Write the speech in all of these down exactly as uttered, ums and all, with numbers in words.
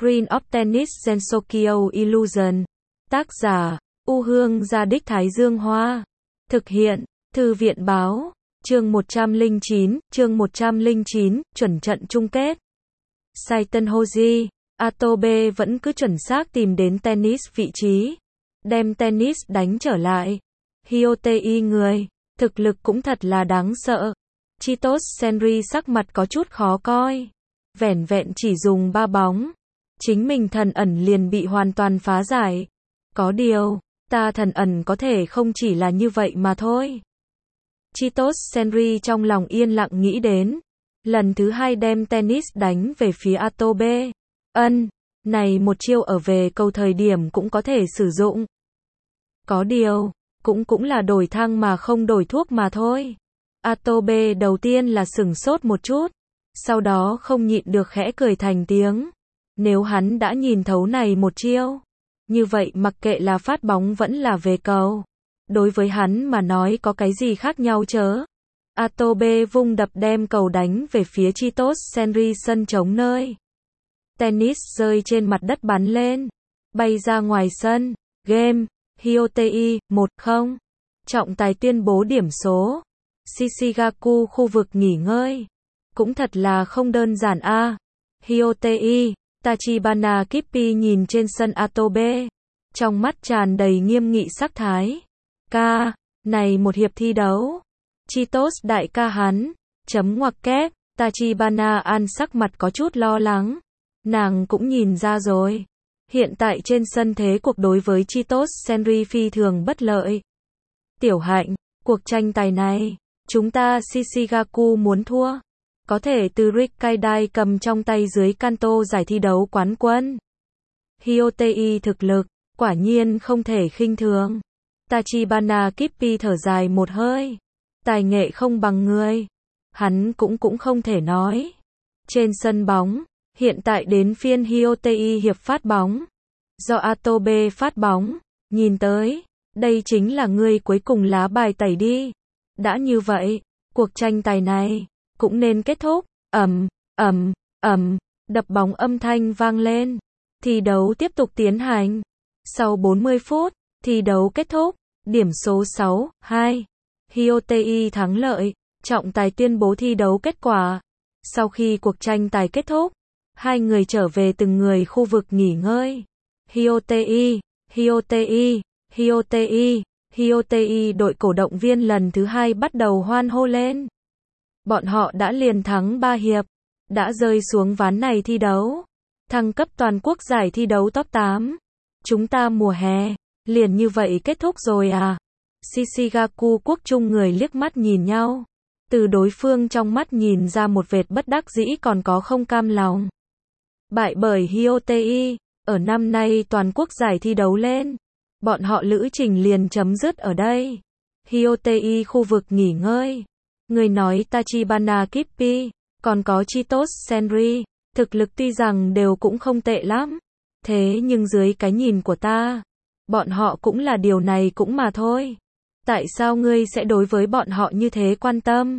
Green of Tennis Gensokyo Illusion. Tác giả, U Hương Gia Đích Thái Dương Hoa. Thực hiện, Thư viện Báo. Chương một trăm lẻ chín, chương một trăm lẻ chín, chuẩn trận chung kết. Saiten Hoji, Atobe vẫn cứ chuẩn xác tìm đến tennis vị trí. Đem tennis đánh trở lại. Hyotei người, thực lực cũng thật là đáng sợ. Chitos Senri sắc mặt có chút khó coi. Vẻn vẹn chỉ dùng ba bóng. Chính mình thần ẩn liền bị hoàn toàn phá giải. Có điều, ta thần ẩn có thể không chỉ là như vậy mà thôi. Chitos Senri trong lòng yên lặng nghĩ đến. Lần thứ hai đem tennis đánh về phía Atobe. Ân, này một chiêu ở về cầu thời điểm cũng có thể sử dụng. Có điều, cũng cũng là đổi thăng mà không đổi thuốc mà thôi. Atobe đầu tiên là sửng sốt một chút. Sau đó không nhịn được khẽ cười thành tiếng. Nếu hắn đã nhìn thấu này một chiêu. Như vậy mặc kệ là phát bóng vẫn là về cầu. Đối với hắn mà nói có cái gì khác nhau chớ. Atobe vung đập đem cầu đánh về phía Chitos Senri sân trống nơi. Tennis rơi trên mặt đất bắn lên. Bay ra ngoài sân. Game. Hyotei, một không. Trọng tài tuyên bố điểm số. Shishigaku khu vực nghỉ ngơi. Cũng thật là không đơn giản a. À. Hyotei, Tachibana Kippi nhìn trên sân Atobe. Trong mắt tràn đầy nghiêm nghị sắc thái. Ca, này một hiệp thi đấu. Chitos đại ca hắn. Chấm ngoặc kép, Tachibana An sắc mặt có chút lo lắng. Nàng cũng nhìn ra rồi. Hiện tại trên sân thế cuộc đối với Chitos Senri phi thường bất lợi. Tiểu Hạnh, cuộc tranh tài này, chúng ta Shishigaku muốn thua. Có thể từ Rikkaidai cầm trong tay dưới Kanto giải thi đấu quán quân. Hyotei thực lực, quả nhiên không thể khinh thường. Tachibana Kippi thở dài một hơi. Tài nghệ không bằng người. Hắn cũng cũng không thể nói. Trên sân bóng, hiện tại đến phiên Hyotei hiệp phát bóng. Do Atobe phát bóng, nhìn tới, đây chính là ngươi cuối cùng lá bài tẩy đi. Đã như vậy, cuộc tranh tài này cũng nên kết thúc. Ầm, ầm, ầm, đập bóng âm thanh vang lên. Thi đấu tiếp tục tiến hành. Sau bốn mươi phút, thi đấu kết thúc. Điểm số sáu hai. Hyotei thắng lợi. Trọng tài tuyên bố thi đấu kết quả. Sau khi cuộc tranh tài kết thúc, hai người trở về từng người khu vực nghỉ ngơi. Hyotei, Hyotei, Hyotei, Hyotei đội cổ động viên lần thứ hai bắt đầu hoan hô lên. Bọn họ đã liền thắng ba hiệp, đã rơi xuống ván này thi đấu. Thăng cấp toàn quốc giải thi đấu top tám. Chúng ta mùa hè, liền như vậy kết thúc rồi à? Shishigaku quốc trung người liếc mắt nhìn nhau. Từ đối phương trong mắt nhìn ra một vệt bất đắc dĩ còn có không cam lòng. Bại bởi Hyotei, ở năm nay toàn quốc giải thi đấu lên. Bọn họ lữ trình liền chấm dứt ở đây. Hyotei khu vực nghỉ ngơi. Người nói Tachibana Kippi, còn có Chitos Senri, thực lực tuy rằng đều cũng không tệ lắm. Thế nhưng dưới cái nhìn của ta, bọn họ cũng là điều này cũng mà thôi. Tại sao ngươi sẽ đối với bọn họ như thế quan tâm?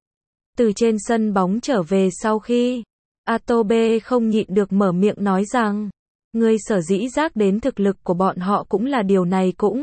Từ trên sân bóng trở về sau khi, Atobe không nhịn được mở miệng nói rằng, ngươi sở dĩ giác đến thực lực của bọn họ cũng là điều này cũng.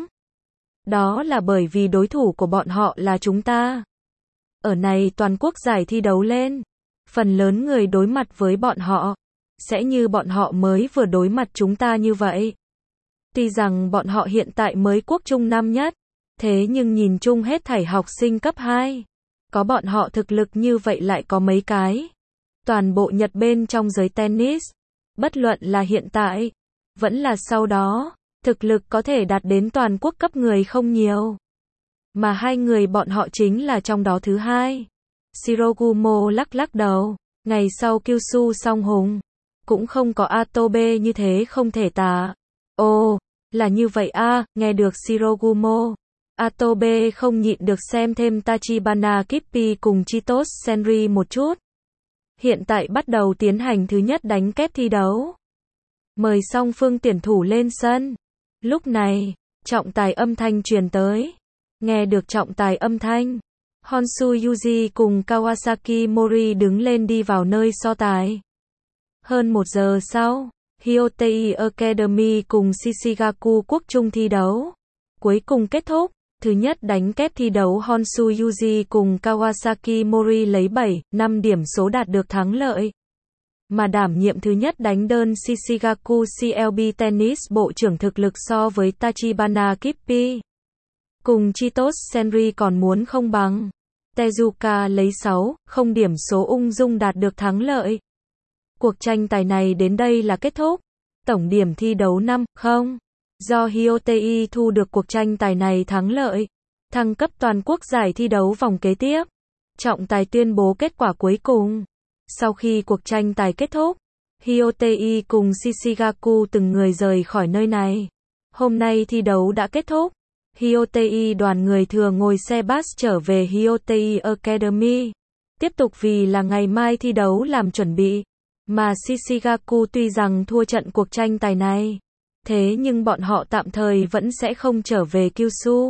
Đó là bởi vì đối thủ của bọn họ là chúng ta. Ở này toàn quốc giải thi đấu lên, phần lớn người đối mặt với bọn họ, sẽ như bọn họ mới vừa đối mặt chúng ta như vậy. Tuy rằng bọn họ hiện tại mới quốc trung năm nhất, thế nhưng nhìn chung hết thảy học sinh cấp hai. Có bọn họ thực lực như vậy lại có mấy cái. Toàn bộ Nhật bên trong giới tennis, bất luận là hiện tại, vẫn là sau đó, thực lực có thể đạt đến toàn quốc cấp người không nhiều. Mà hai người bọn họ chính là trong đó thứ hai. Shirogumo lắc lắc đầu, ngày sau Kyushu song hùng, cũng không có Atobe như thế không thể tả. Ồ, là như vậy a. À, nghe được Shirogumo, Atobe không nhịn được xem thêm Tachibana Kippi cùng Chitos Senri một chút. Hiện tại bắt đầu tiến hành thứ nhất đánh kép thi đấu. Mời song phương tuyển thủ lên sân. Lúc này, trọng tài âm thanh truyền tới. Nghe được trọng tài âm thanh, Honshu Yuji cùng Kawasaki Mori đứng lên đi vào nơi so tài. Hơn một giờ sau, Hyotei Academy cùng Shishigaku Quốc Trung thi đấu. Cuối cùng kết thúc, thứ nhất đánh kép thi đấu Honshu Yuji cùng Kawasaki Mori lấy bảy, năm điểm số đạt được thắng lợi. Mà đảm nhiệm thứ nhất đánh đơn Shishigaku xê lờ bê Tennis bộ trưởng thực lực so với Tachibana Kippi cùng Chitos Senri còn muốn không bằng. Tezuka lấy sáu, không điểm số ung dung đạt được thắng lợi. Cuộc tranh tài này đến đây là kết thúc. Tổng điểm thi đấu năm, không. Do Hyotei thu được cuộc tranh tài này thắng lợi, thăng cấp toàn quốc giải thi đấu vòng kế tiếp. Trọng tài tuyên bố kết quả cuối cùng. Sau khi cuộc tranh tài kết thúc, Hyotei cùng Shishigaku từng người rời khỏi nơi này. Hôm nay thi đấu đã kết thúc. Hyotei đoàn người thừa ngồi xe bus trở về Hyotei Academy. Tiếp tục vì là ngày mai thi đấu làm chuẩn bị. Mà Shishigaku tuy rằng thua trận cuộc tranh tài này, thế nhưng bọn họ tạm thời vẫn sẽ không trở về Kyushu.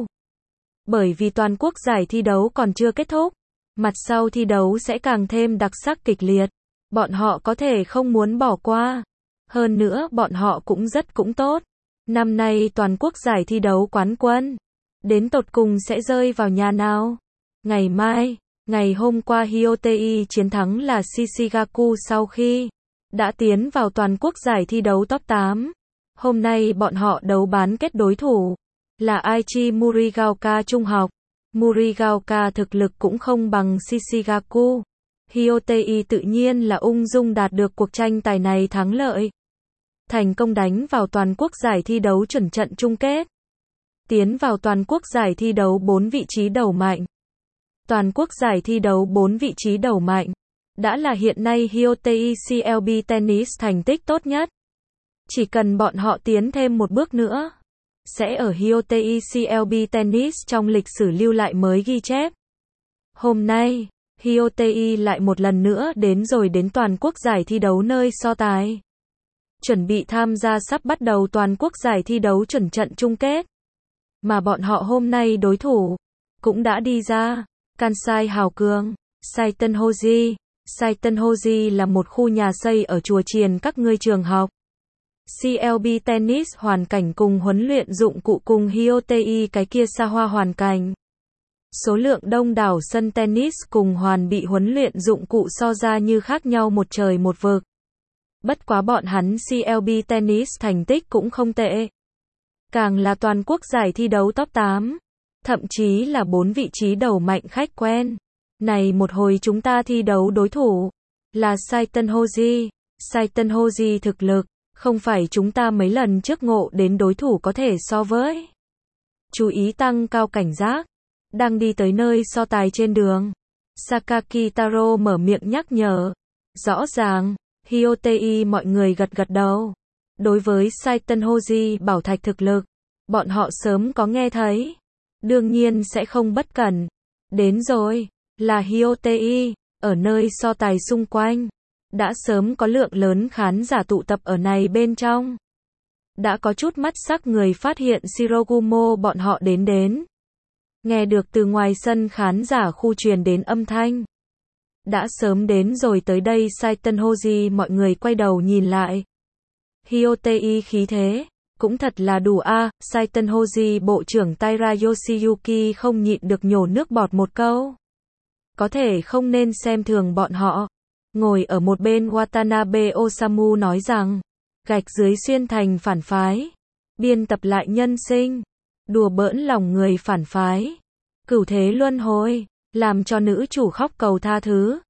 Bởi vì toàn quốc giải thi đấu còn chưa kết thúc. Mặt sau thi đấu sẽ càng thêm đặc sắc kịch liệt. Bọn họ có thể không muốn bỏ qua. Hơn nữa bọn họ cũng rất cũng tốt. Năm nay toàn quốc giải thi đấu quán quân, đến tột cùng sẽ rơi vào nhà nào? Ngày mai, ngày hôm qua Hyotei chiến thắng là Shishigaku sau khi đã tiến vào toàn quốc giải thi đấu top tám. Hôm nay bọn họ đấu bán kết đối thủ là Aichi Murigaoka trung học. Murigaoka thực lực cũng không bằng Shishigaku. Hyotei tự nhiên là ung dung đạt được cuộc tranh tài này thắng lợi. Thành công đánh vào toàn quốc giải thi đấu chuẩn trận chung kết. Tiến vào toàn quốc giải thi đấu bốn vị trí đầu mạnh. Toàn quốc giải thi đấu bốn vị trí đầu mạnh đã là hiện nay Hyotei xê lờ bê Tennis thành tích tốt nhất. Chỉ cần bọn họ tiến thêm một bước nữa, sẽ ở Hyotei xê lờ bê Tennis trong lịch sử lưu lại mới ghi chép. Hôm nay, Hyotei lại một lần nữa đến rồi đến toàn quốc giải thi đấu nơi so tài. Chuẩn bị tham gia sắp bắt đầu toàn quốc giải thi đấu chuẩn trận chung kết. Mà bọn họ hôm nay đối thủ cũng đã đi ra. Kansai Hào Cường, Saiten Hoji. Saiten Hoji là một khu nhà xây ở chùa chiền các ngươi trường học. xê lờ bê Tennis hoàn cảnh cùng huấn luyện dụng cụ cùng Hyotei cái kia xa hoa hoàn cảnh. Số lượng đông đảo sân tennis cùng hoàn bị huấn luyện dụng cụ so ra như khác nhau một trời một vực. Bất quá bọn hắn xê lờ bê Tennis thành tích cũng không tệ. Càng là toàn quốc giải thi đấu top tám. Thậm chí là bốn vị trí đầu mạnh khách quen. Này một hồi chúng ta thi đấu đối thủ là Saiten Hoji. Saiten Hoji thực lực không phải chúng ta mấy lần trước ngộ đến đối thủ có thể so với. Chú ý tăng cao cảnh giác. Đang đi tới nơi so tài trên đường, Sakaki Taro mở miệng nhắc nhở. Rõ ràng, Hyotei mọi người gật gật đầu. Đối với Saiten Hoji bảo thạch thực lực, bọn họ sớm có nghe thấy. Đương nhiên sẽ không bất cẩn. Đến rồi, là Hyotei, ở nơi so tài xung quanh. Đã sớm có lượng lớn khán giả tụ tập ở này bên trong. Đã có chút mắt sắc người phát hiện Shirogumo bọn họ đến đến. Nghe được từ ngoài sân khán giả khu truyền đến âm thanh. Đã sớm đến rồi tới đây Saiten Hoji mọi người quay đầu nhìn lại. Hyotei khí thế, cũng thật là đủ a. À. Saiten Hoji bộ trưởng Taira Yoshiyuki không nhịn được nhổ nước bọt một câu. Có thể không nên xem thường bọn họ. Ngồi ở một bên Watanabe Osamu nói rằng, gạch dưới xuyên thành phản phái. Biên tập lại nhân sinh. Đùa bỡn lòng người phản phái. Cửu thế luân hồi, làm cho nữ chủ khóc cầu tha thứ.